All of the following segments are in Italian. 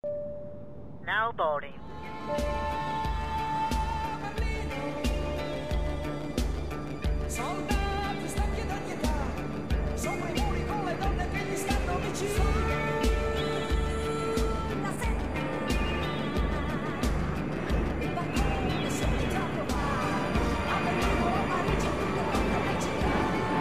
Now boarding. Soldati stanchi d'ogni età, sopra i muri con le donne che gli stanno vicino. La sera, il balcone solita provare, a Berlino, a Parigi, tutte le città.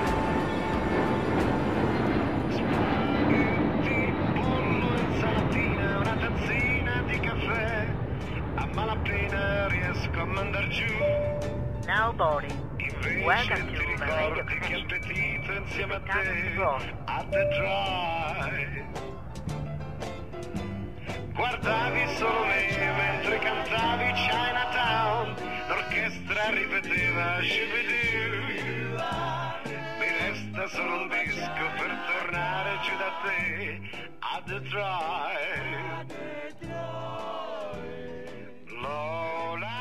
Pollo, insalatina, una tazzina di caffè, a malapena riesco a mandar giù. Now boarding. Invece Welcome ti to ricordi Meradio che appetito insieme a te Connection. a The Drive. Guardavi solo me mentre cantavi Chinatown, l'orchestra ripeteva Shoo-be-doo. Mi resta solo un disco per tornare giù da te a The Drive. Lola,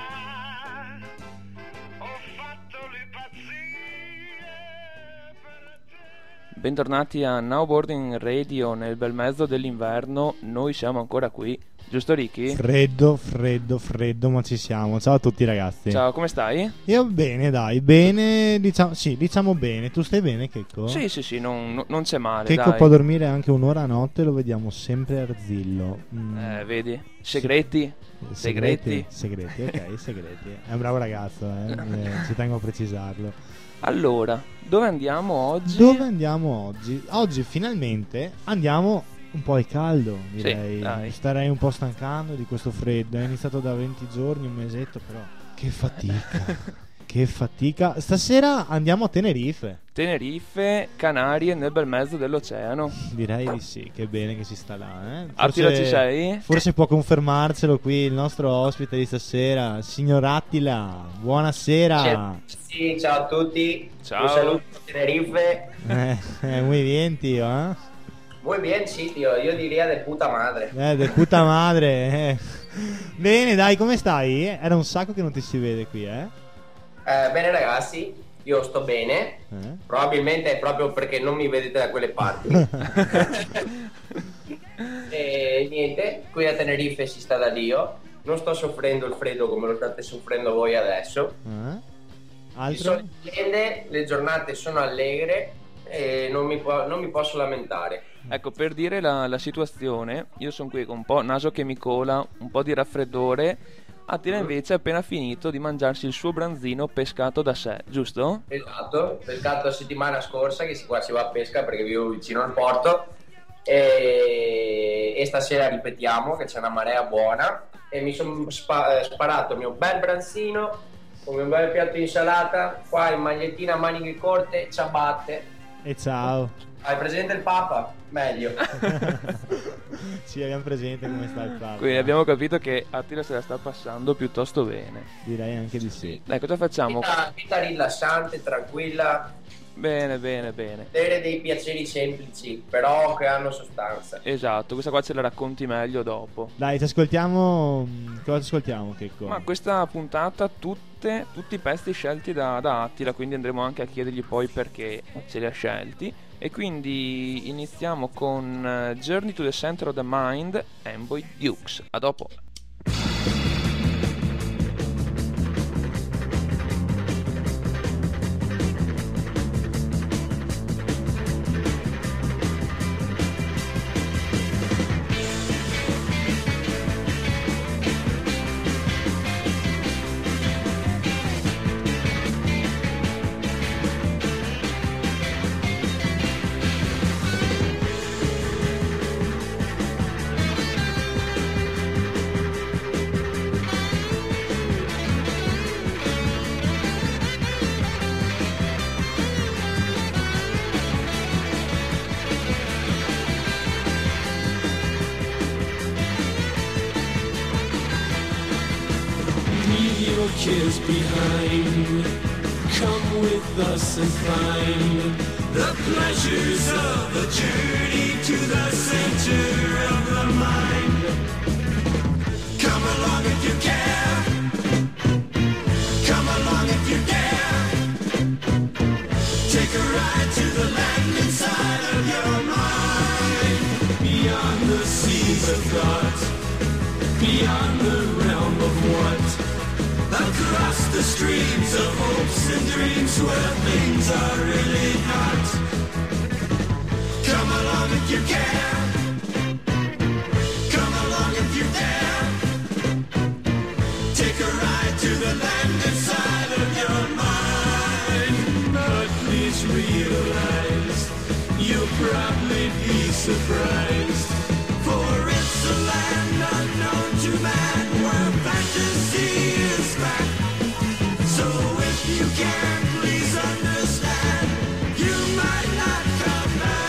ho fatto le pazzie per te. Bentornati a Now Boarding Radio nel bel mezzo dell'inverno. Noi siamo ancora qui, giusto Ricky? Freddo, ma ci siamo. Ciao a tutti ragazzi. Ciao, come stai? Io bene, dai, bene, diciamo bene. Tu stai bene, Checco? Sì, non c'è male, Checco dai. può dormire anche un'ora a notte, lo vediamo sempre arzillo. Vedi? Segreti? Segreti, ok, segreti. È un bravo ragazzo, ci tengo a precisarlo. Allora, dove andiamo oggi? Dove andiamo oggi? Oggi finalmente andiamo un po' al caldo, direi. dai. Starei un po' stancando di questo freddo. È iniziato da 20 giorni, un mesetto, però che fatica. Che fatica. Stasera andiamo a Tenerife. Tenerife, Canarie, nel bel mezzo dell'oceano. Direi di sì, che bene che si sta là, Attila, ci sei? Forse può confermarcelo qui il nostro ospite di stasera, signor Attila. Buonasera. Sì, ciao a tutti. Ciao. Un saluto a Tenerife. Muy bien, tío, eh? Muy bien, sì, tío. Io direi de puta madre. De puta madre. Bene, dai, come stai? Era un sacco che non ti si vede qui, Bene ragazzi, io sto bene. Probabilmente è proprio perché non mi vedete da quelle parti. E niente, qui a Tenerife si sta da Dio. Non sto soffrendo il freddo come lo state soffrendo voi adesso. Il Altro? sole splende, le giornate sono allegre e non mi posso lamentare. Ecco, per dire la situazione, io sono qui con un po' naso che mi cola, un po' di raffreddore. Attila invece ha appena finito di mangiarsi il suo branzino pescato da sé, giusto? Esatto, pescato la settimana scorsa, che qua si va a pesca perché vivo vicino al porto, e stasera ripetiamo che c'è una marea buona e mi sono sparato il mio bel branzino con il mio bel piatto di insalata, qua in magliettina a maniche corte, ciabatte. E ciao. Hai presente il Papa? Meglio. Sì, abbiamo presente come sta il Papa. Quindi abbiamo capito che Attila se la sta passando piuttosto bene. Direi anche di sì. Dai, cosa facciamo? Vita rilassante, tranquilla, Bene. avere dei piaceri semplici, però che hanno sostanza. Esatto, questa qua ce la racconti meglio dopo. Dai, ci ascoltiamo. Cosa ci ascoltiamo, Checco? Ma questa puntata tutti i pezzi scelti da Attila, quindi andremo anche a chiedergli poi perché ce li ha scelti. E quindi iniziamo con Journey to the Center of the Mind, Amboy Dukes. A dopo. Cares behind. Come with us and find the pleasures of the journey to the center of the mind. Come along if you care. Come along if you dare. Take a ride to the land inside of your mind. Beyond the seas of thought beyond the realm of what? Across the streams of hopes and dreams where things are really not. Come along if you can. Come along if you dare. Take a ride to the land inside of your mind. But please realize you'll probably be surprised. For it's a land unknown to man where fantasy is back. So if you can, please understand, you might not come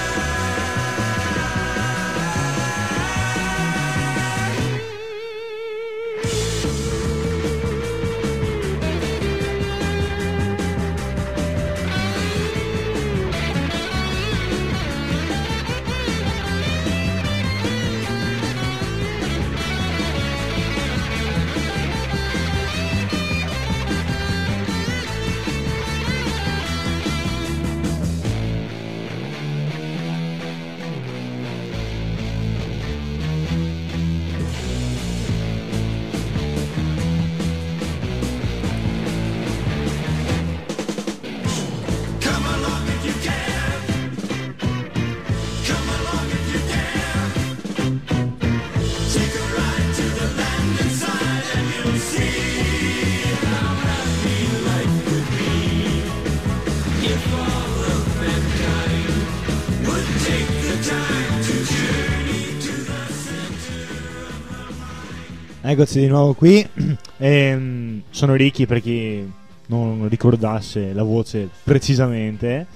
Eccoci di nuovo qui. Sono Ricky, per chi non ricordasse la voce precisamente.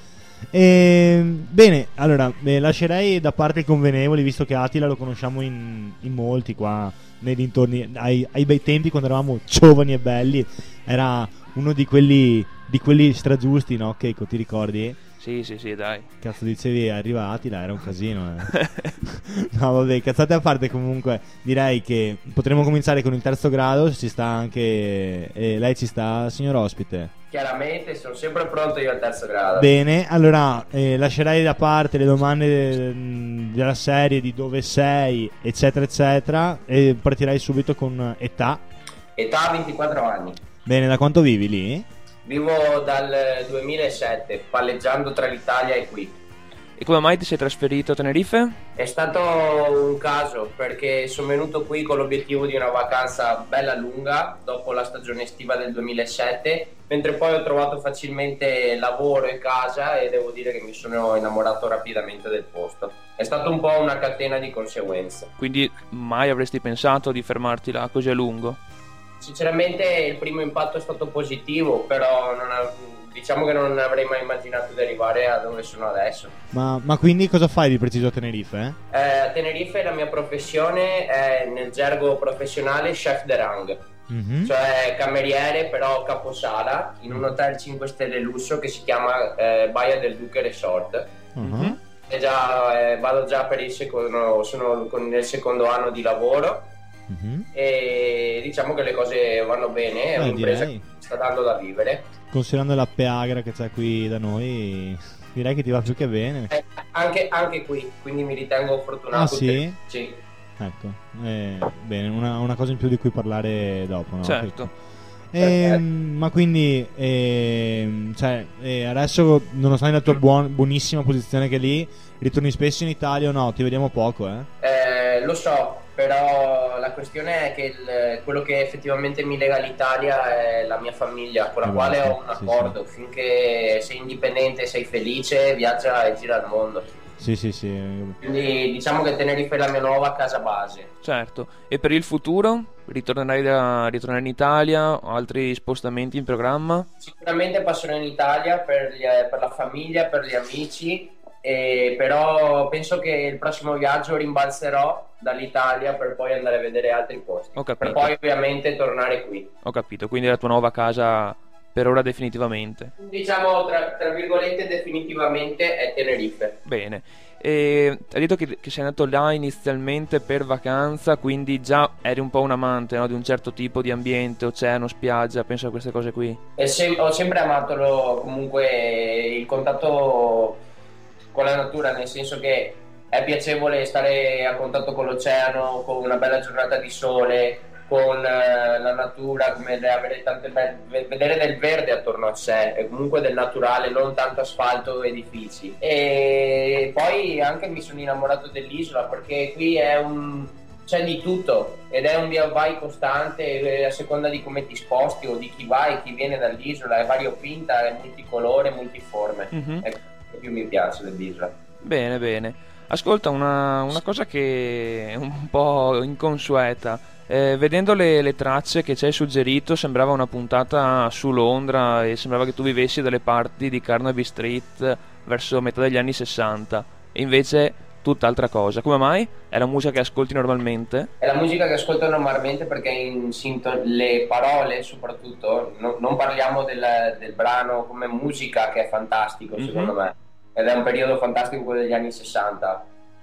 Bene, allora lascerei da parte i convenevoli, visto che Attila lo conosciamo in molti qua nei dintorni. Ai bei tempi, quando eravamo giovani e belli, era uno di quelli stragiusti, no? Keiko, ti ricordi? Sì, dai. Cazzo, dicevi arriva Attila, era un casino. No, vabbè, cazzate a parte. Comunque direi che potremmo cominciare con il terzo grado. Ci sta anche lei ci sta, signor ospite? Chiaramente sono sempre pronto io al terzo grado. Bene, allora lascerai da parte le domande della serie di dove sei, eccetera eccetera, e partirei subito con età. Età 24 anni. Bene, da quanto vivi lì? Vivo dal 2007, palleggiando tra l'Italia e qui. E come mai ti sei trasferito a Tenerife? È stato un caso, perché sono venuto qui con l'obiettivo di una vacanza bella lunga dopo la stagione estiva del 2007, mentre poi ho trovato facilmente lavoro e casa e devo dire che mi sono innamorato rapidamente del posto. È stato un po' una catena di conseguenze. Quindi mai avresti pensato di fermarti là così a lungo? Sinceramente il primo impatto è stato positivo, però diciamo che non avrei mai immaginato di arrivare a dove sono adesso. Ma quindi cosa fai di preciso a Tenerife? A Tenerife la mia professione è, nel gergo professionale, chef de rang, cioè cameriere però caposala in un hotel 5 stelle lusso che si chiama Baia del Duque Resort. E vado già per il secondo, sono nel secondo anno di lavoro. E diciamo che le cose vanno bene, è un'impresa che sta dando da vivere. Considerando la peagra che c'è qui da noi, direi che ti va più che bene. Anche qui, quindi mi ritengo fortunato. Ah sì? Sì. Ecco, bene, una cosa in più di cui parlare dopo, no? Certo. Ma quindi adesso, nonostante la tua buonissima posizione che lì, ritorni spesso in Italia o no? Ti vediamo poco, Lo so, però la questione è che quello che effettivamente mi lega all'Italia è la mia famiglia, con la quale ho un accordo. Sì. Finché sei indipendente, sei felice, viaggia e gira il mondo. Sì. Quindi diciamo che Tenerife è la mia nuova casa base. Certo. E per il futuro? Ritornerai in Italia? O altri spostamenti in programma? Sicuramente passerò in Italia per la famiglia, per gli amici. Però penso che il prossimo viaggio rimbalzerò dall'Italia per poi andare a vedere altri posti. Ho capito. Per poi ovviamente tornare qui. Ho capito, quindi è la tua nuova casa per ora definitivamente. Diciamo tra virgolette definitivamente è Tenerife. Bene. E hai detto che sei andato là inizialmente per vacanza, quindi già eri un po' un amante, no? Di un certo tipo di ambiente, oceano, spiaggia, penso a queste cose qui. Ho sempre amato comunque il contatto con la natura, nel senso che è piacevole stare a contatto con l'oceano, con una bella giornata di sole, con la natura, come avere vedere del verde attorno a sé e comunque del naturale, non tanto asfalto e edifici. E poi anche mi sono innamorato dell'isola perché qui c'è di tutto ed è un via vai costante a seconda di come ti sposti o di chi va e chi viene dall'isola, è variopinta, è multicolore, multiforme. È quello che più mi piace dell'isola. Bene, bene. Ascolta, una cosa che è un po' inconsueta. Vedendo le tracce che ci hai suggerito, sembrava una puntata su Londra e sembrava che tu vivessi dalle parti di Carnaby Street verso metà degli anni 60. E invece tutt'altra cosa. Come mai? È la musica che ascolti normalmente? È la musica che ascolto normalmente perché le parole soprattutto, non parliamo del brano come musica che è fantastico secondo me, ed è un periodo fantastico quello degli anni 60.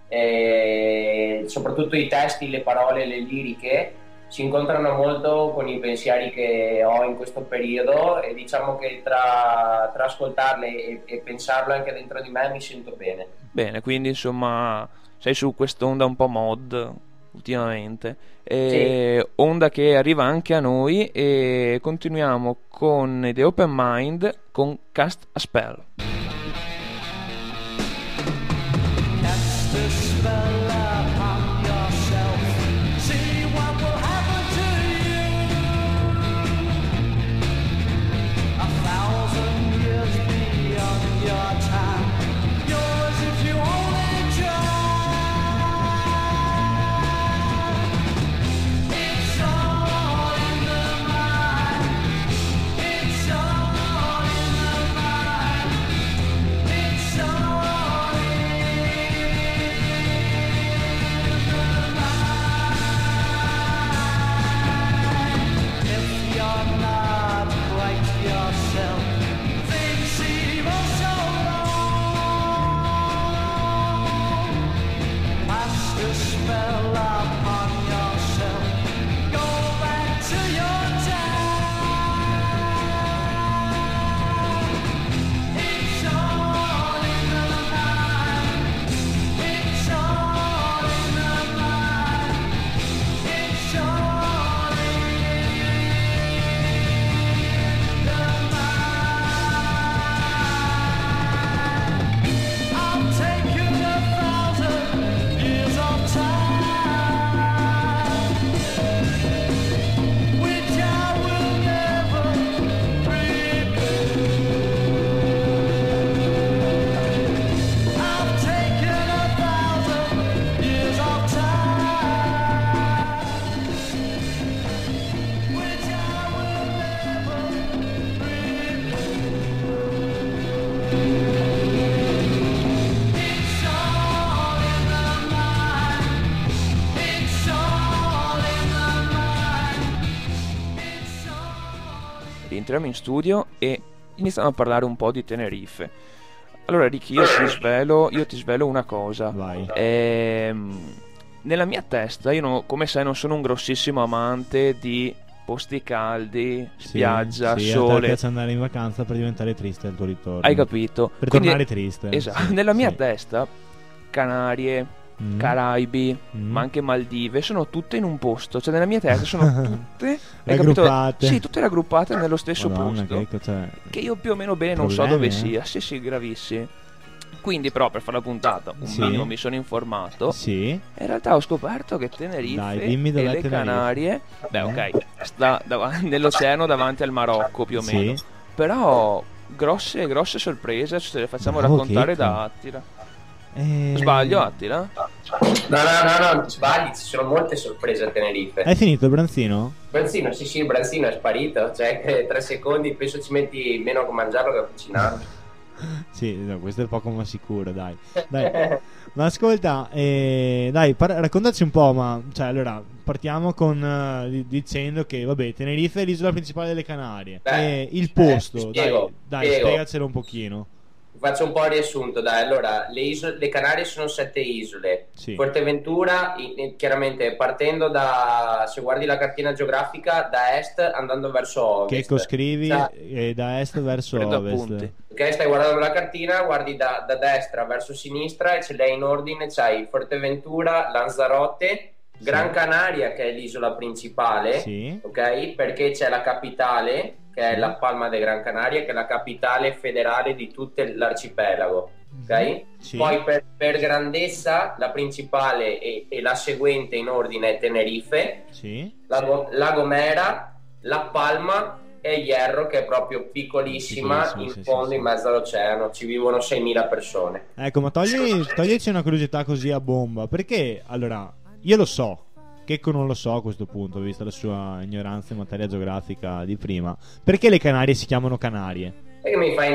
E soprattutto i testi, le parole, le liriche si incontrano molto con i pensieri che ho in questo periodo e diciamo che tra ascoltarle e pensarlo anche dentro di me mi sento bene. Bene, quindi insomma sei su quest'onda un po' mod ultimamente, Sì. onda che arriva anche a noi, e continuiamo con The Open Mind con Cast a Spell. Cast a spell upon yourself. See what will happen to you. 1,000 years beyond your time. Yours if you only try. It's all in the mind. It's all in the mind. It's all in if you're not quite yourself, things seem oh so wrong. Cast a spell upon yourself. Go back to your time. It's all in the mind. It's all in the mind. It's all in the mind. I'll take you 1,000 years of time, which I will never repay. I've taken 1,000 years of time, which I will never repay. It's all in the mind. It's all in the mind. It's all. Rientriamo in studio e iniziamo a parlare un po' di Tenerife. Allora Ricky, io ti svelo una cosa. Vai. Nella mia testa, come sai, non sono un grossissimo amante di posti caldi, spiaggia, sì, a te sole. piace andare in vacanza per diventare triste al tuo ritorno. Hai capito? Per Quindi- tornare triste. Esatto. Sì, Nella mia sì. testa, Canarie, Caraibi, Mm. ma anche Maldive, sono tutte in un posto. Cioè nella mia testa sono tutte hai capito? Raggruppate. Sì, tutte raggruppate nello stesso Madonna, posto. cioè, Che io più o meno bene non so problemi, dove eh? sia. Sì, sì, gravissimi. Quindi però per fare la puntata un Sì. minimo mi sono informato. Sì. In realtà ho scoperto che Tenerife Dai, dimmi dov'è e le Tenerife. Canarie, beh ok, sta nell'oceano davanti al Marocco più o Sì. meno. Però grosse sorprese ce le facciamo Bravo, raccontare Checco. da Attila. Sbaglio Attila? No, ti sbagli, ci sono molte sorprese a Tenerife. Hai finito il branzino? Branzino, sì, il branzino è sparito, cioè che 3 secondi penso ci metti meno a mangiarlo che a cucinarlo. Sì, no, questo è poco ma sicuro, dai. Dai. Ma ascolta, dai, raccontaci un po', ma cioè, allora, partiamo con dicendo che, vabbè, Tenerife è l'isola principale delle Canarie. Beh, E il posto, ti spiego, dai, spiego. spiegacelo un pochino. faccio un po' il riassunto, dai. Allora, le Canarie sono 7 isole. Sì. Fuerteventura, chiaramente partendo da, se guardi la cartina geografica, da est andando verso ovest. Che scrivi da est verso Prendo ovest. appunti. Ok, stai guardando la cartina, guardi da destra verso sinistra e ce l'hai in ordine, c'hai Fuerteventura, Lanzarote, Gran Canaria che è l'isola principale, Sì. ok? Perché c'è la capitale che è la Palma de Gran Canaria, che è la capitale federale di tutto l'arcipelago, ok? Sì. Poi per grandezza la principale e la seguente in ordine è Tenerife, Sì. La Gomera, La Palma e Hierro, che è proprio piccolissima, Piccolissima, in sì, fondo sì, in mezzo all'oceano, ci vivono 6.000 persone. Ecco, ma toglici una curiosità così a bomba, perché allora io lo so, Checco non lo so a questo punto, vista la sua ignoranza in materia geografica di prima, perché le Canarie si chiamano Canarie? E che mi fai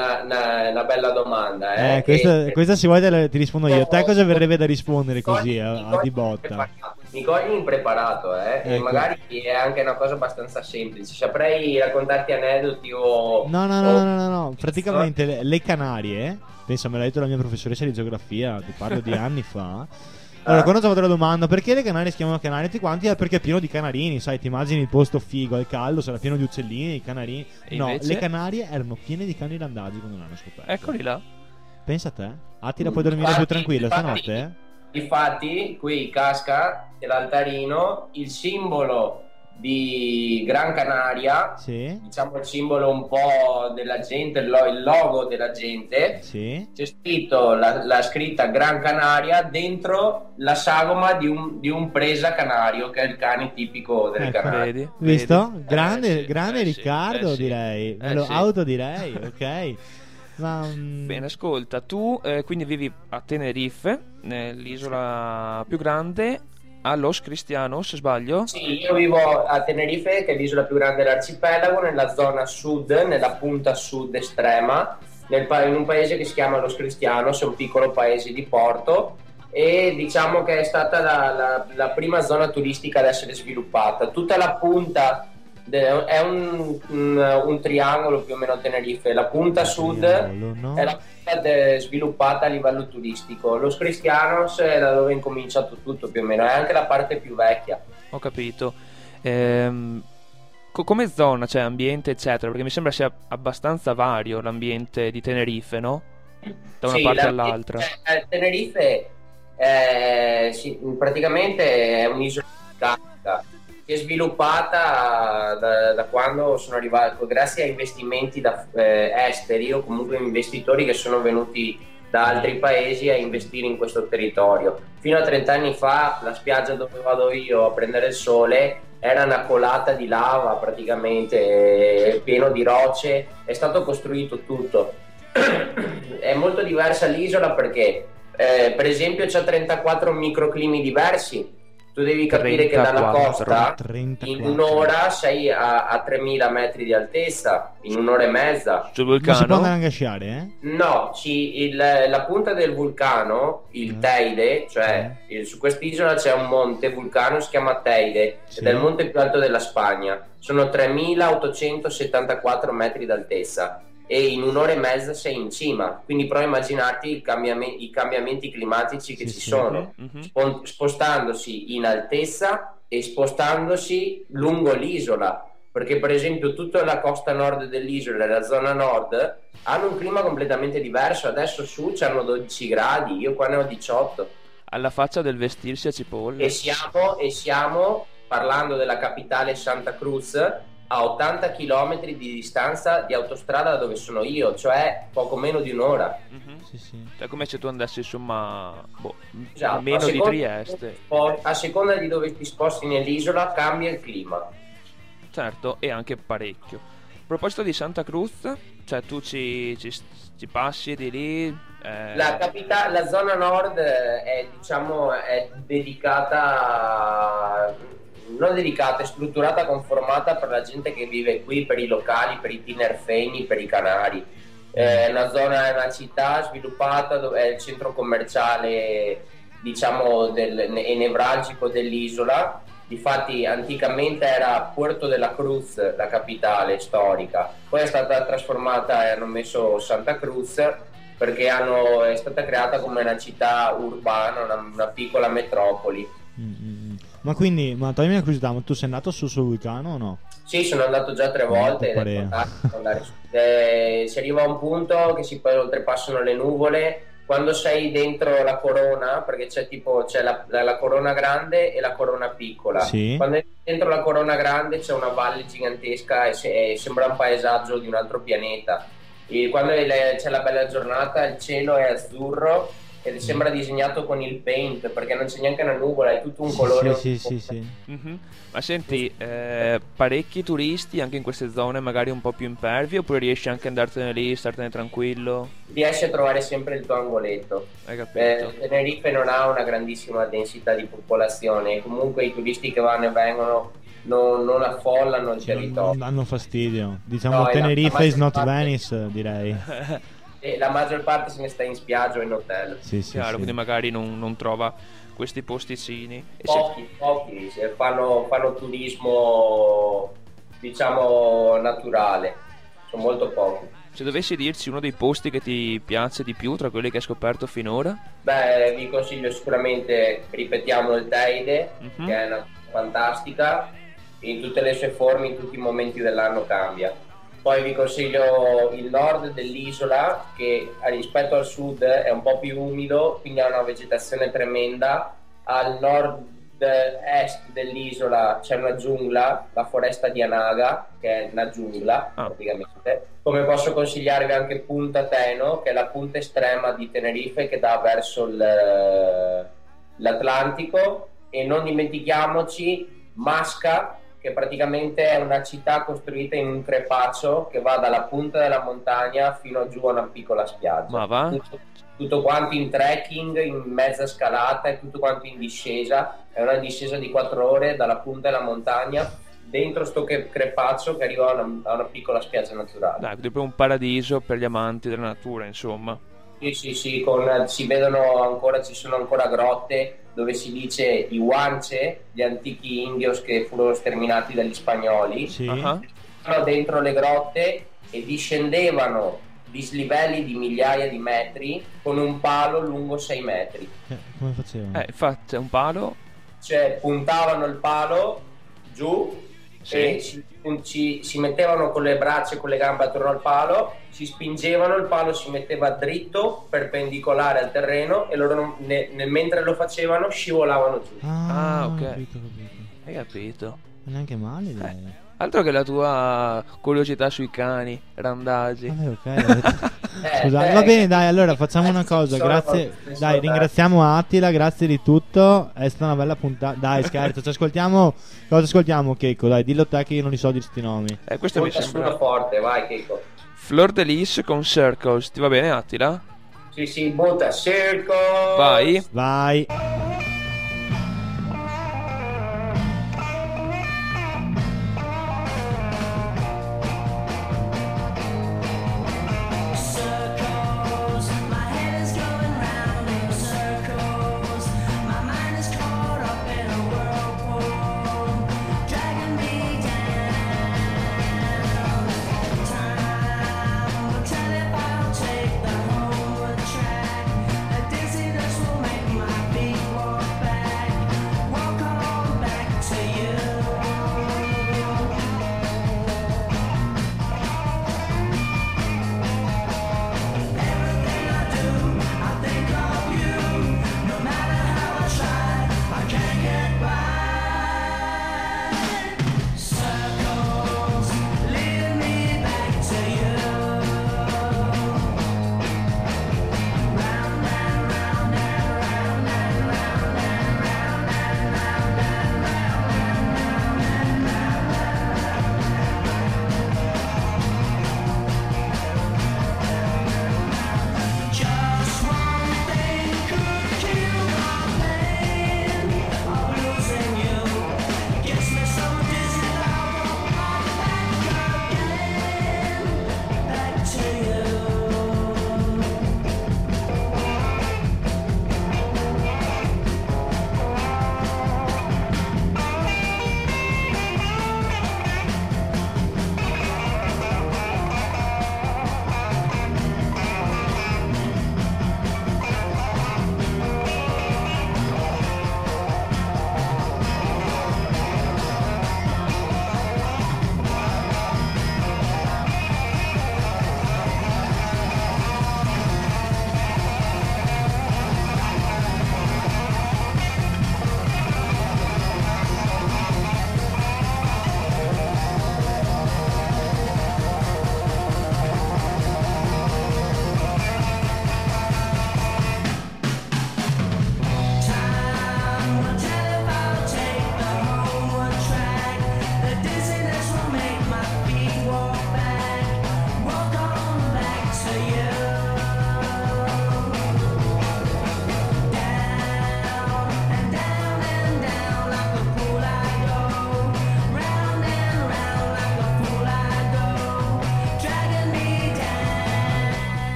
una bella domanda, Questa se vuoi ti rispondo io. A te cosa verrebbe da rispondere così a di botta? Mi cogli impreparato, e Ecco. magari è anche una cosa abbastanza semplice. Saprei raccontarti aneddoti o... No. Praticamente le Canarie, pensa, me l'ha detto la mia professoressa di geografia, ti parlo di anni fa. Allora, quando ho fatto la domanda perché le Canarie si chiamano Canarie tutti quanti, è perché è pieno di canarini, sai, ti immagini il posto figo al caldo, sarà pieno di uccellini, di canarini. E No, invece? le Canarie erano piene di cani randagi quando l'hanno scoperto. Eccoli là. Pensa a te. Attila, puoi dormire più tranquillo stanotte? Infatti, qui casca l'altarino, il simbolo di Gran Canaria, Sì. diciamo il simbolo un po' della gente, il logo della gente. Sì. C'è scritto la scritta Gran Canaria dentro la sagoma di un presa canario, che è il cane tipico delle Ecco. Canarie. Vedi? Visto? Vedi? Grande, Sì, grande sì, Riccardo, sì. direi. Me lo Sì. autodirei, ok. Ma Bene, ascolta, tu quindi vivi a Tenerife, l'isola più grande, a Los Cristianos, sbaglio? Sì, io vivo a Tenerife, che è l'isola più grande dell'arcipelago, nella zona sud, nella punta sud estrema, in un paese che si chiama Los Cristianos, è un piccolo paese di porto, e diciamo che è stata la prima zona turistica ad essere sviluppata. Tutta la punta è un triangolo più o meno Tenerife, la punta sud triangolo, no? è la punta sviluppata a livello turistico, Los Cristianos è da dove è incominciato tutto più o meno, è anche la parte più vecchia. Ho capito. Come zona, cioè ambiente, eccetera, perché mi sembra sia abbastanza vario l'ambiente di Tenerife, no? Da una Sì, parte all'altra. Tenerife sì, praticamente è un'isola vulcanica che è sviluppata da quando sono arrivato, grazie a investimenti esteri o comunque investitori che sono venuti da altri paesi a investire in questo territorio. Fino a 30 anni fa la spiaggia dove vado io a prendere il sole era una colata di lava, praticamente pieno di rocce, è stato costruito tutto. È molto diversa l'isola perché per esempio c'ha 34 microclimi diversi. Tu devi capire che dalla 34, costa 34. in un'ora sei a 3000 metri di altezza, in un'ora e mezza. Sul Ma si può andare vulcano? anche a sciare, eh? No, la punta del vulcano, il Teide, cioè su quest'isola c'è un monte vulcano, si chiama Teide, Sì. ed è il monte più alto della Spagna. Sono 3874 metri d'altezza e in un'ora e mezza sei in cima, quindi prova a immaginarti i cambiamenti climatici che Sì, ci sì. sono, Mhm. spostandosi in altezza e spostandosi lungo l'isola, perché per esempio tutta la costa nord dell'isola e la zona nord hanno un clima completamente diverso. Adesso su c'hanno 12 gradi, io qua ne ho 18 Alla faccia del vestirsi a cipolla. e siamo parlando della capitale Santa Cruz a 80 km di distanza di autostrada da dove sono io, cioè poco meno di un'ora. Mhm. Sì, sì. Cioè come se tu andassi insomma Esatto, meno a di seconda- Trieste. A seconda di dove ti sposti nell'isola cambia il clima. Certo, e anche parecchio. A proposito di Santa Cruz, cioè tu ci passi di lì. La zona nord è, diciamo, è è strutturata, conformata per la gente che vive qui, per i locali, per i tinerfegni, per i canari. È una città sviluppata dove è il centro commerciale, diciamo, e nevralgico dell'isola, Difatti anticamente era Puerto de la Cruz la capitale storica, poi è stata trasformata e hanno messo Santa Cruz perché è stata creata come una città urbana, una piccola metropoli. Ma quindi, ma toglimi una curiosità, ma tu sei andato sul vulcano o no? Sì, sono andato già 3 volte ed è fantastico andare su. Si arriva a un punto che si poi oltrepassano le nuvole. Quando sei dentro la corona, perché c'è la corona grande e la corona piccola. Sì. Quando sei dentro la corona grande c'è una valle gigantesca e sembra un paesaggio di un altro pianeta. E quando c'è la bella giornata il cielo è azzurro e sembra disegnato con il paint, perché non c'è neanche una nuvola, è tutto un colore. Sì. Ma senti, parecchi turisti anche in queste zone magari un po' più impervi, oppure riesci anche ad andartene lì, startene tranquillo? Riesci a trovare sempre il tuo angoletto. Hai capito? Tenerife non ha una grandissima densità di popolazione, comunque i turisti che vanno e vengono non affollano il territorio. Non danno fastidio. Diciamo No, Tenerife is not parte- Venice, direi. E la maggior parte se ne sta in spiaggia o in hotel. Sì. Chiaro, quindi magari non trova questi posticini. Pochi fanno turismo, diciamo, naturale. Sono molto pochi. Se dovessi dirci uno dei posti che ti piace di più tra quelli che hai scoperto finora? Beh, vi consiglio sicuramente, ripetiamo, il Teide, che è una fantastica, in tutte le sue forme, in tutti i momenti dell'anno cambia. Poi vi consiglio il nord dell'isola, che rispetto al sud è un po' più umido, quindi ha una vegetazione tremenda. Al nord-est dell'isola c'è una giungla, la foresta di Anaga, che è una giungla praticamente. Come posso consigliarvi anche Punta Teno, che è la punta estrema di Tenerife che dà verso l'Atlantico. E non dimentichiamoci Masca, che praticamente è una città costruita in un crepaccio che va dalla punta della montagna fino giù a una piccola spiaggia. Ma va? Tutto quanto in trekking, in mezza scalata e tutto quanto in discesa. È una discesa di 4 ore dalla punta della montagna dentro sto crepaccio che arriva a una piccola spiaggia naturale. Dai, proprio un paradiso per gli amanti della natura, insomma. Sì, si vedono ancora, ci sono ancora grotte dove si dice i Guanche, gli antichi indios che furono sterminati dagli spagnoli. Sì. Erano dentro le grotte e discendevano dislivelli di migliaia di metri con un palo lungo 6 metri. Come facevano? Infatti è un palo. Cioè puntavano il palo giù e si mettevano con le braccia e con le gambe attorno al palo, si spingevano, il palo si metteva dritto, perpendicolare al terreno, e loro mentre lo facevano scivolavano giù. Ok. Capito. Hai capito? Neanche male, direi. Altro che la tua curiosità sui cani, randagi. Vabbè, ok. Scusate, va bene, dai, allora facciamo una cosa. Grazie. Dai, ringraziamo Attila, grazie di tutto. È stata una bella puntata. Dai, scherzo, ci ascoltiamo. Cosa ascoltiamo, Keiko? Dai, dillo te che io non li so di sti nomi. Questo mi Punta sembra sulla forte, vai Keiko. Fleur de Lis con Circles. Ti va bene, Attila? Sì, butta Circle. Vai. Circles, my head is going round in circles. My mind is caught up in a whirlpool, dragging me down. Time will tell if I'll take the homeward track. A dizziness will make my feet walk.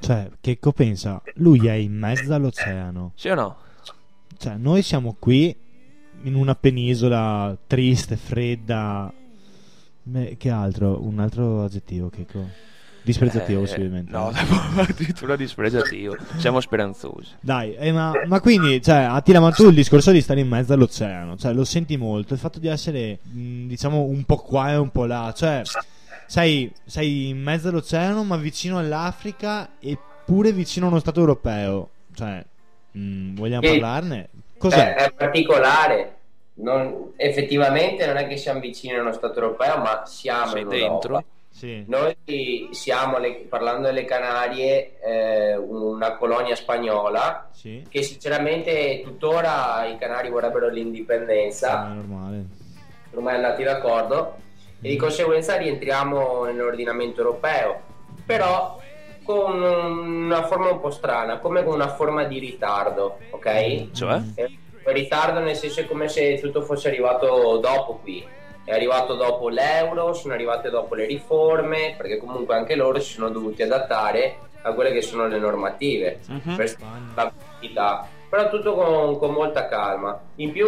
Cioè, Checco pensa, lui è in mezzo all'oceano. Sì o no? Cioè, noi siamo qui in una penisola triste, fredda. Che altro? Un altro aggettivo, Checco? Dispregiativo, possibilmente. No, addirittura dispregiativo. Siamo speranzosi. Dai, ma quindi, cioè, Attila, ma tu il discorso di stare in mezzo all'oceano, cioè, lo senti molto, il fatto di essere, diciamo, un po' qua e un po' là, cioè, sei in mezzo all'oceano, ma vicino all'Africa e pure vicino a uno stato europeo, cioè, vogliamo parlarne? Cos'è? È particolare. Effettivamente non è che siamo vicini a uno stato europeo, ma siamo Sei in dentro? Europa. Sì. Noi siamo, parlando delle Canarie, una colonia spagnola, Sì. che sinceramente tuttora i Canari vorrebbero l'indipendenza, È normale. ormai andati d'accordo, e di conseguenza rientriamo nell'ordinamento europeo, però con una forma un po' strana, come con una forma di ritardo, ok? Cioè? Ritardo nel senso è come se tutto fosse arrivato dopo qui. È arrivato dopo l'euro, sono arrivate dopo le riforme, perché comunque anche loro si sono dovuti adattare a quelle che sono le normative per la vita. Però tutto con molta calma. In più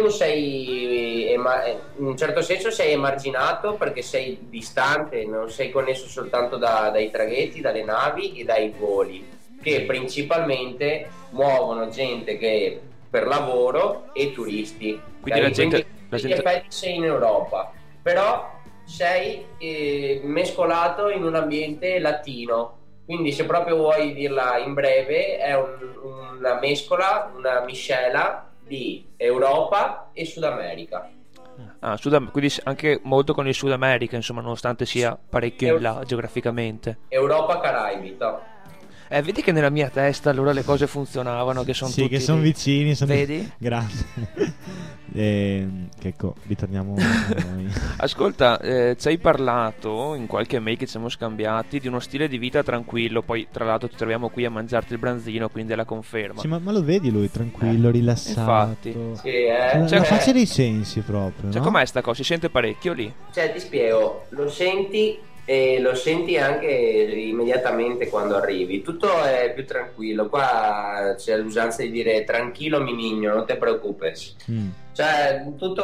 sei, in un certo senso sei emarginato perché sei distante, non sei connesso soltanto dai traghetti, dalle navi e dai voli, che principalmente muovono gente che per lavoro e turisti. Quindi la gente- in effetti sei in Europa, però sei mescolato in un ambiente latino, quindi se proprio vuoi dirla in breve è una mescola, una miscela di Europa e Sud America. Quindi anche molto con il Sud America, insomma, nonostante sia parecchio in là geograficamente. Europa Caraibi, no? Vedi che nella mia testa allora le cose funzionavano, che sono Sì, tutti che sono lì. vicini. Vedi? Grazie. Checco, ritorniamo a noi. Ascolta, ci hai parlato in qualche mail che ci siamo scambiati di uno stile di vita tranquillo. Poi tra l'altro ci troviamo qui a mangiarti il branzino, quindi è la conferma. Sì, ma lo vedi lui tranquillo, rilassato. Infatti. Sì, La faccia dei sensi proprio, Cioè, no? com'è sta cosa? Si sente parecchio lì? Cioè, ti spiego, lo senti e lo senti anche immediatamente quando arrivi. Tutto è più tranquillo. Qua c'è l'usanza di dire tranquillo mi niño, non te preoccupes. Cioè, tutto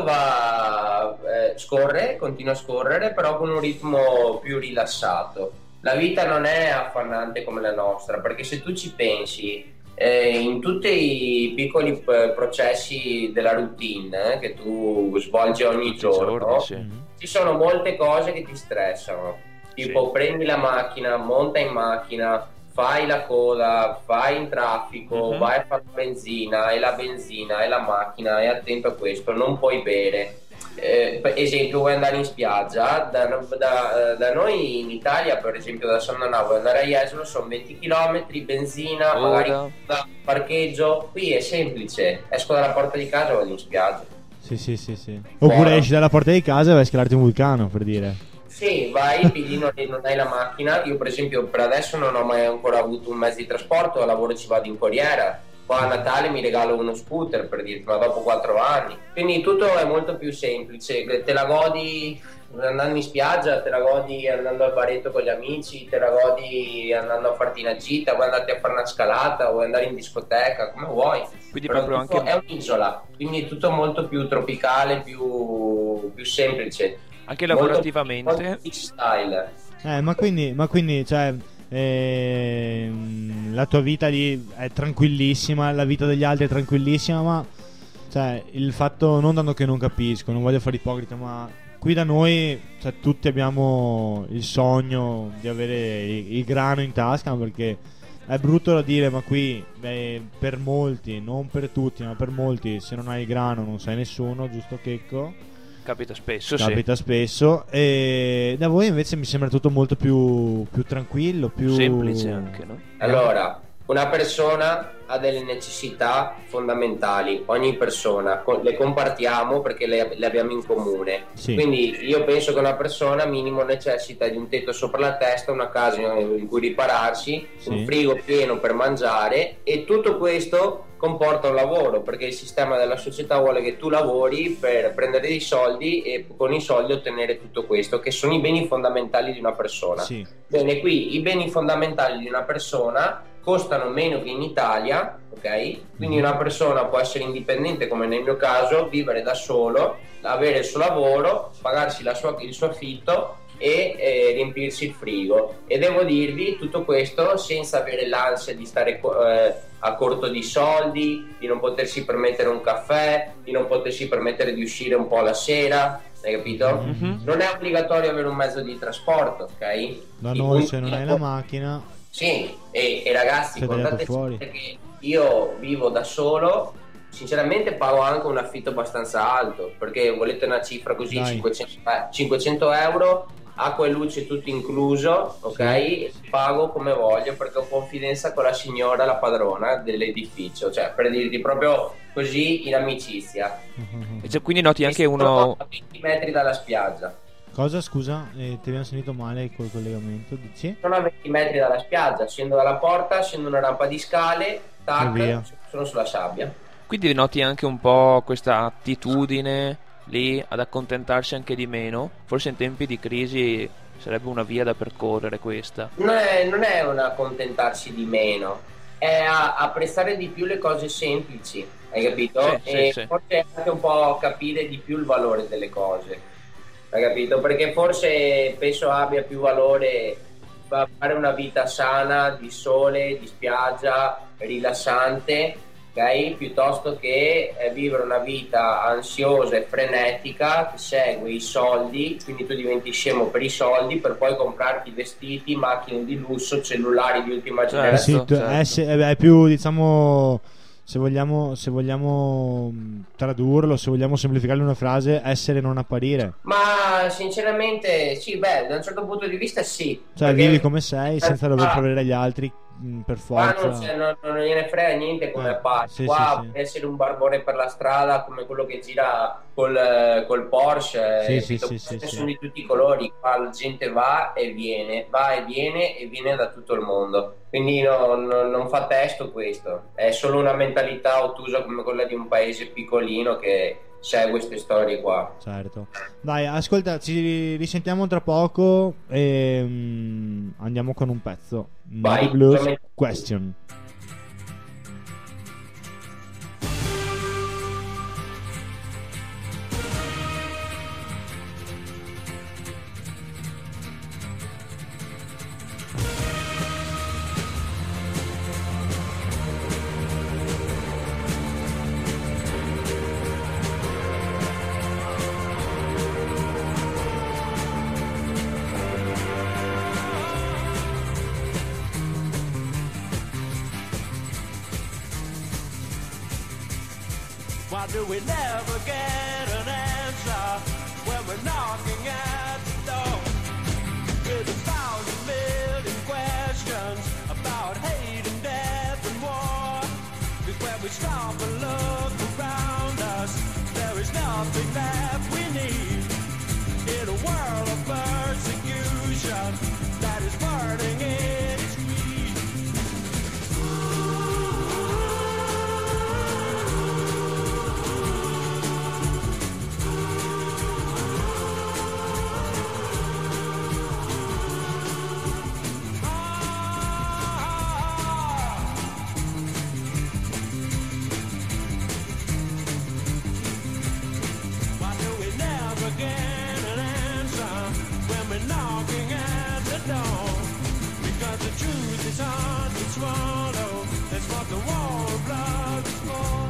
scorre, continua a scorrere, però con un ritmo più rilassato. La vita non è affannante come la nostra, perché se tu ci pensi, in tutti i piccoli processi della routine che tu svolgi ogni giorno, ci sono molte cose che ti stressano. Tipo, prendi la macchina, monta in macchina, fai la coda, vai in traffico, vai a fare benzina, e la benzina, e la macchina, e attento a questo, non puoi bere. Per esempio, vuoi andare in spiaggia, da noi in Italia, per esempio da San Donà, vuoi andare a Jesolo, sono 20 km, benzina, magari parcheggio. Qui è semplice, esco dalla porta di casa e vado in spiaggia. Sì. Oppure esci dalla porta di casa e vai a scalarti un vulcano, per dire. Sì, vai, pigli, non hai la macchina. Io per esempio per adesso non ho mai ancora avuto un mezzo di trasporto, al lavoro ci vado in corriera. Qua a Natale mi regalo uno scooter, per dirti, ma dopo 4 anni. Quindi tutto è molto più semplice, te la godi andando in spiaggia, te la godi andando al baretto con gli amici, te la godi andando a farti una gita, vuoi andare a fare una scalata, vuoi andare in discoteca, come vuoi. Quindi però proprio anche è un'isola, quindi è tutto molto più tropicale, più semplice. anche lavorativamente. Molto style. Ma quindi cioè, la tua vita lì è tranquillissima, la vita degli altri è tranquillissima, ma cioè, il fatto, non tanto che non capisco, non voglio fare ipocrita, ma qui da noi, cioè, tutti abbiamo il sogno di avere il grano in tasca, perché è brutto da dire, ma qui per molti, non per tutti, ma per molti, se non hai il grano non sei nessuno, giusto Checco? Capita spesso, Capita spesso. E da voi invece mi sembra tutto molto più tranquillo, più semplice anche, no? Allora, una persona ha delle necessità fondamentali, ogni persona le compartiamo perché le abbiamo in comune. Sì. Quindi io penso che una persona minimo necessita di un tetto sopra la testa, una casa in cui ripararsi, Sì. un frigo pieno per mangiare, e tutto questo comporta un lavoro, perché il sistema della società vuole che tu lavori per prendere dei soldi e con i soldi ottenere tutto questo, che sono i beni fondamentali di una persona. Sì. Bene, qui i beni fondamentali di una persona costano meno che in Italia, ok? Quindi una persona può essere indipendente, come nel mio caso, vivere da solo, avere il suo lavoro, pagarsi il suo affitto e riempirsi il frigo. E devo dirvi tutto questo senza avere l'ansia di stare a corto di soldi, di non potersi permettere un caffè, di non potersi permettere di uscire un po' la sera, hai capito? Non è obbligatorio avere un mezzo di trasporto, ok? Da noi se non hai la macchina, sì, e ragazzi, sei tagliato contate fuori. che io vivo da solo, sinceramente pago anche un affitto abbastanza alto, perché volete una cifra così, Dai. 500 euro, acqua e luce tutto incluso, ok? Pago come voglio perché ho confidenza con la signora, la padrona dell'edificio, cioè per dirti proprio così in amicizia. E cioè, quindi noti anche E sono uno... a 20 metri dalla spiaggia. Cosa, scusa? Ti abbiamo sentito male col collegamento, dici? Sono a 20 metri dalla spiaggia, scendo dalla porta, scendo una rampa di scale, E tac, via. sono sulla sabbia. Quindi noti anche un po' questa attitudine lì ad accontentarsi anche di meno. Forse in tempi di crisi sarebbe una via da percorrere questa. Non è un accontentarsi di meno, è apprezzare di più le cose semplici, hai capito? Sì, E sì. forse anche un po' capire di più il valore delle cose, hai capito? Perché forse penso abbia più valore fare una vita sana, di sole, di spiaggia, rilassante, ok? Piuttosto che vivere una vita ansiosa e frenetica che segue i soldi, quindi tu diventi scemo per i soldi per poi comprarti vestiti, macchine di lusso, cellulari di ultima Certo. generazione. certo. È più, diciamo, se vogliamo tradurlo, se vogliamo semplificarlo in una frase, essere e non apparire. Ma sinceramente sì, beh, da un certo punto di vista sì. Cioè perché- vivi come sei senza dover prevedere gli altri per Qua forza. non gliene frega niente come passa. sì, Qua sì, sì. puoi essere un barbone per la strada come quello che gira col Porsche. Sì, capito? sì, sì, Questi sì, sono sì. di tutti i colori. Qua la gente va e viene e viene da tutto il mondo. Quindi non fa testo questo. È solo una mentalità ottusa come quella di un paese piccolino che segue queste storie qua. Certo. Dai, ascolta, ci risentiamo tra poco e andiamo con un pezzo. Vai, Muddy Blues veramente. Question. Why do we never get an answer when we're knocking at the door? With 1,000 million questions about hate and death and war. Because when we stop and look around us, there is nothing that we need. In a world of persecution that is burning in its greed. Why do we never get an answer when we're knocking at the door? Because the truth is hard to swallow. That's what the war of love is for.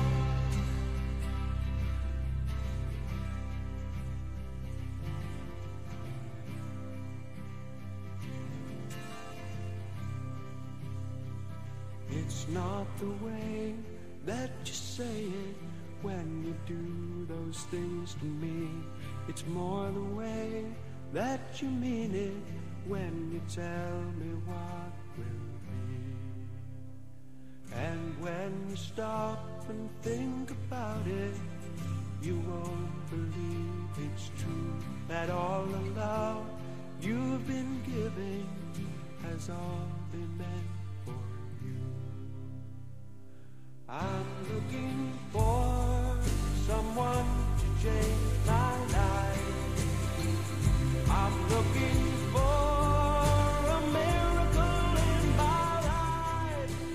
It's not the way that you say it when you do those things to me. It's more the way that you mean it when you tell me what will be. And when you stop and think about it, you won't believe it's true that all the love you've been giving has all been meant for you. I'm looking for someone to change my life. I'm looking for a miracle in my life.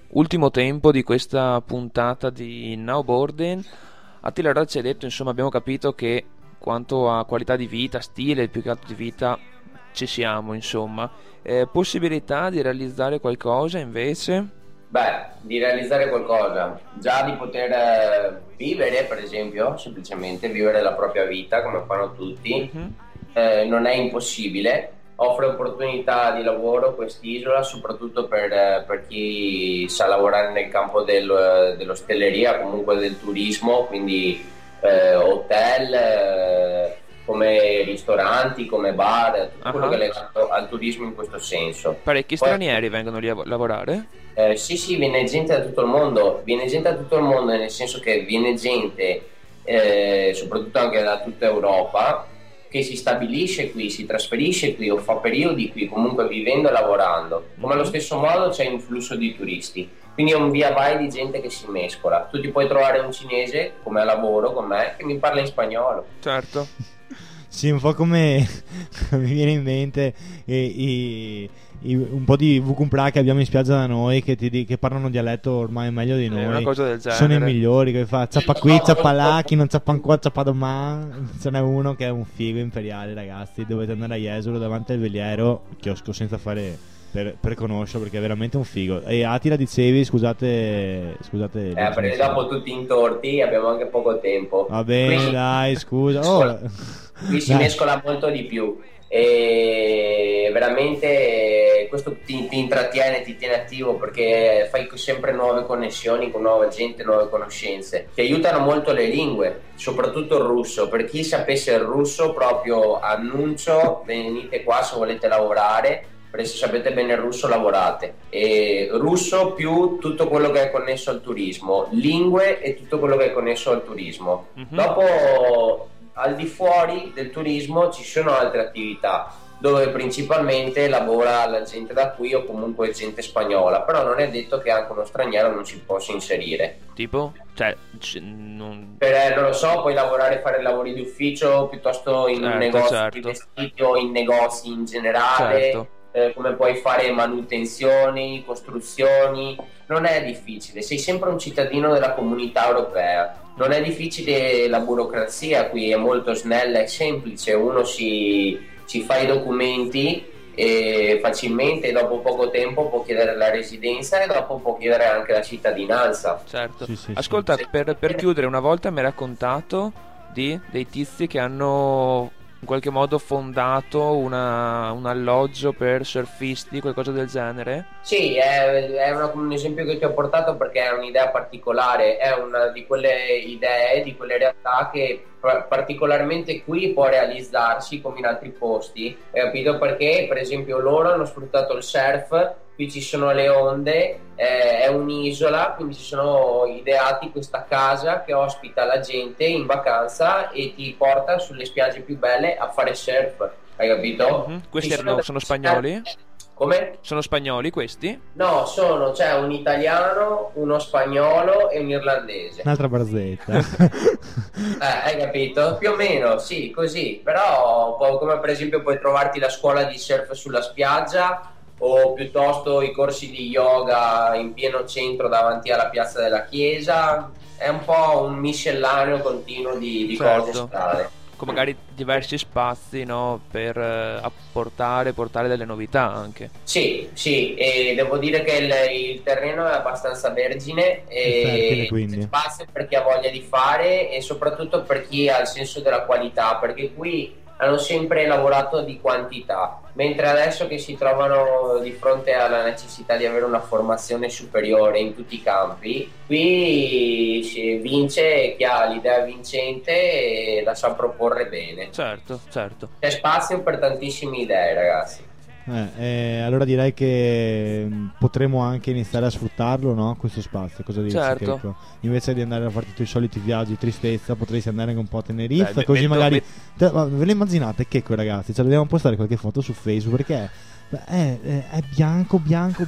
ultimo tempo di questa puntata di Now Borden. Attila Rad ci ha detto, insomma, abbiamo capito che quanto a qualità di vita, stile più che altro di vita, ci siamo, insomma. Possibilità di realizzare qualcosa invece? Beh, di realizzare qualcosa, già di poter vivere, per esempio, semplicemente vivere la propria vita come fanno tutti, non è impossibile. Offre opportunità di lavoro quest'isola, soprattutto per chi sa lavorare nel campo dell'ostelleria, comunque del turismo, quindi hotel, come ristoranti, come bar, tutto quello che è legato al turismo in questo senso. Parecchi stranieri vengono lì a lavorare? Sì, viene gente da tutto il mondo, nel senso che viene gente, soprattutto anche da tutta Europa, che si stabilisce qui, si trasferisce qui o fa periodi qui, comunque vivendo e lavorando. Come allo stesso modo c'è un flusso di turisti, quindi è un via vai di gente che si mescola. Tu ti puoi trovare un cinese come a lavoro con me che mi parla in spagnolo. Certo. Sì, un po' come mi viene in mente un po' di vucumpra che abbiamo in spiaggia da noi che parlano dialetto ormai meglio di noi. Una cosa del genere. Sono i migliori, che fa zappa qui, zappa là, chi non zappa ancora, zappa domani. Ce n'è uno che è un figo imperiale, ragazzi. Dovete andare a Jesolo davanti al veliero, chiosco senza fare per conoscerlo, perché è veramente un figo. E Attila, dicevi, scusate Perché dopo tutti intorti abbiamo anche poco tempo. Va bene, Quindi, dai, scusa. Qui si mescola molto di più e veramente questo ti intrattiene, ti tiene attivo, perché fai sempre nuove connessioni con nuova gente, nuove conoscenze. Ti aiutano molto le lingue, soprattutto il russo. Per chi sapesse il russo, proprio annuncio, venite qua se volete lavorare, perché se sapete bene il russo lavorate. E russo più tutto quello che è connesso al turismo, lingue e tutto quello che è connesso al turismo. Dopo, al di fuori del turismo ci sono altre attività dove principalmente lavora la gente da qui o comunque gente spagnola, però non è detto che anche uno straniero non si possa inserire. Tipo? Cioè, non lo so, puoi fare lavori di ufficio piuttosto in un negozio di vestiti o in negozi in generale, come puoi fare manutenzioni, costruzioni. Non è difficile, sei sempre un cittadino della comunità europea. Non è difficile la burocrazia qui, è molto snella e semplice. Uno si fa i documenti e facilmente dopo poco tempo può chiedere la residenza e dopo può chiedere anche la cittadinanza. Certo. Sì. Ascolta, per chiudere, una volta mi hai raccontato dei tizi che hanno in qualche modo fondato un alloggio per surfisti, qualcosa del genere? Sì, è un esempio che ti ho portato perché è un'idea particolare, è una di quelle idee, di quelle realtà che particolarmente qui può realizzarsi come in altri posti, hai capito? Perché per esempio loro hanno sfruttato il surf, qui ci sono le onde, è un'isola, quindi ci sono ideati questa casa che ospita la gente in vacanza e ti porta sulle spiagge più belle a fare surf, hai capito? Questi sono spagnoli? Come? Sono spagnoli questi? No, c'è un italiano, uno spagnolo e un irlandese. Un'altra barzetta. Hai capito? Più o meno, sì, così. Però come per esempio puoi trovarti la scuola di surf sulla spiaggia o piuttosto i corsi di yoga in pieno centro davanti alla piazza della chiesa. È un po' un miscellaneo continuo di cose strane. Con magari diversi spazi, no? Per portare delle novità anche. Sì, e devo dire che il terreno è abbastanza vergine e c'è spazio per chi ha voglia di fare e soprattutto per chi ha il senso della qualità, perché qui hanno sempre lavorato di quantità, mentre adesso che si trovano di fronte alla necessità di avere una formazione superiore in tutti i campi, qui si vince chi ha l'idea vincente e la sa proporre bene. Certo. C'è spazio per tantissime idee, ragazzi. Allora direi che potremo anche iniziare a sfruttarlo, no? Questo spazio, cosa dici? Certo. Invece di andare a farti i tuoi soliti viaggi tristezza, potresti andare anche un po' a Tenerife, così magari ve lo immaginate Checco, ragazzi? Cioè dobbiamo postare qualche foto su Facebook perché è bianco,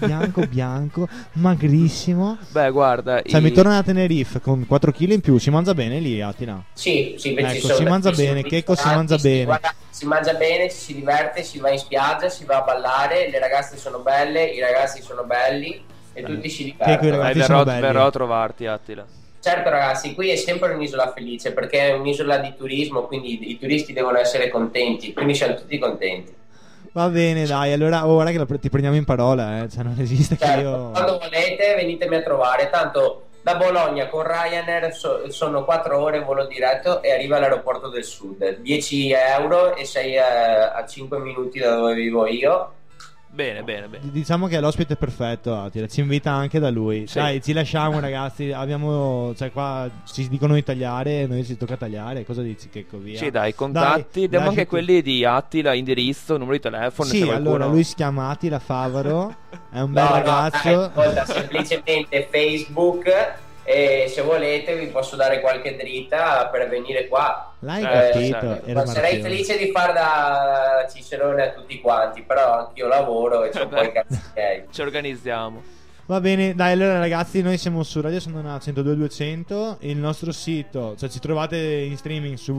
magrissimo. Beh, guarda, mi torna a Tenerife con 4 kg in più. Si mangia bene lì, Attila? Sì, ecco, si mangia bene. Checco si mangia bene. Guarda, si mangia bene, ci si diverte, si va in spiaggia, si va a ballare. Le ragazze sono belle, i ragazzi sono belli. e tutti si Che quei divertono. ragazzi sono belli. verrò a trovarti, Attila. Certo ragazzi, qui è sempre un'isola felice perché è un'isola di turismo, quindi i turisti devono essere contenti, quindi siamo tutti contenti. Va bene, dai, allora ora che ti prendiamo in parola, cioè non esiste che Certo, io... quando volete venitemi a trovare, tanto da Bologna con Ryanair sono 4 ore volo diretto e arriva all'aeroporto del sud, 10 euro e sei a 5 minuti da dove vivo io. Bene. Diciamo che è l'ospite perfetto, Attila, ci invita anche da lui. Sì. Dai, ci lasciamo ragazzi, abbiamo, cioè qua ci dicono di tagliare, noi ci tocca tagliare, cosa dici Checco, via? Sì, dai, contatti. Diamo anche lasciati- quelli di Attila, indirizzo, numero di telefono. se Sì, qualcuno... allora lui si chiama Attila Favaro, è un bel No, ragazzo. dai, ascolta, semplicemente Facebook e se volete vi posso dare qualche dritta per venire qua. L'hai certo. capito? Era Sarei Marchionne. felice di far da Cicerone a tutti quanti, però anch'io lavoro e c'ho poi i cazzi miei. Ci organizziamo. Va bene, dai, allora ragazzi, noi siamo su Radio Sandona 102.200, il nostro sito, cioè ci trovate in streaming su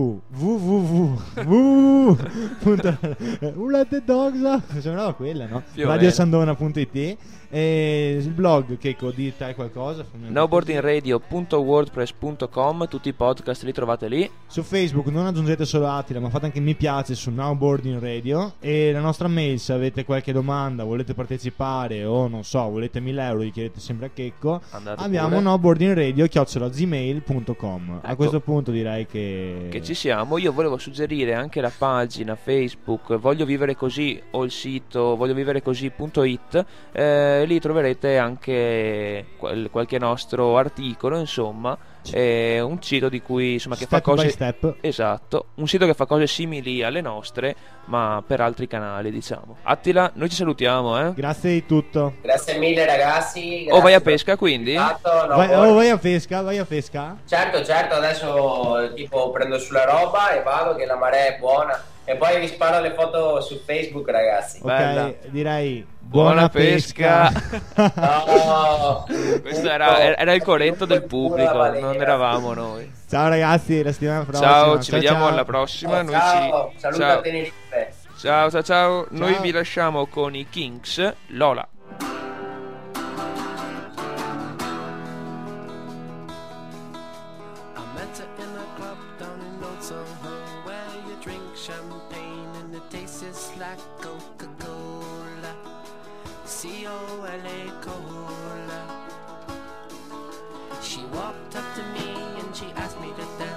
www. Sembrava quella, no? Più o meno. Radiosandona.it e il blog, Checco, di te qualcosa? Snowboardingradio.wordpress.com, tutti i podcast li trovate lì. Su Facebook non aggiungete solo Attila, ma fate anche mi piace su Snowboarding Radio. E la nostra mail, se avete qualche domanda, volete partecipare o non so, volete 1.000 euro, gli chiedete sempre a Checco, Andate abbiamo pure. snowboardingradio@gmail.com. A Ecco. questo punto direi che Ci siamo. Io volevo suggerire anche la pagina Facebook Voglio Vivere Così o il sito voglioviverecosì.it. Lì troverete anche qualche nostro articolo, insomma. È un sito di cui insomma che fa step by cose. step. Esatto, un sito che fa cose simili alle nostre, ma per altri canali, diciamo. Attila, noi ci salutiamo, eh. Grazie di tutto. Grazie mille ragazzi. O vai a grazie pesca, per quindi? l'invitato, no, Vai a pesca, vai a pesca. Certo, adesso tipo prendo sulla roba e vado che la marea è buona e poi vi sparo le foto su Facebook ragazzi. Bella. Ok, direi Buona pesca. No. Questo era il corretto del Pura pubblico, balena. non eravamo noi. Ciao ragazzi, la settimana prossima. Ciao, ci vediamo ciao. alla prossima. Noi Ciao, ci... saluto ciao. a Tenerife. Ciao. Noi vi lasciamo con i Kings, Lola. I met her in a club down in Old Soho where you drink champagne and it tastes like Coca-Cola. C-O-L-A Cola. She walked up to me and she asked me to dance.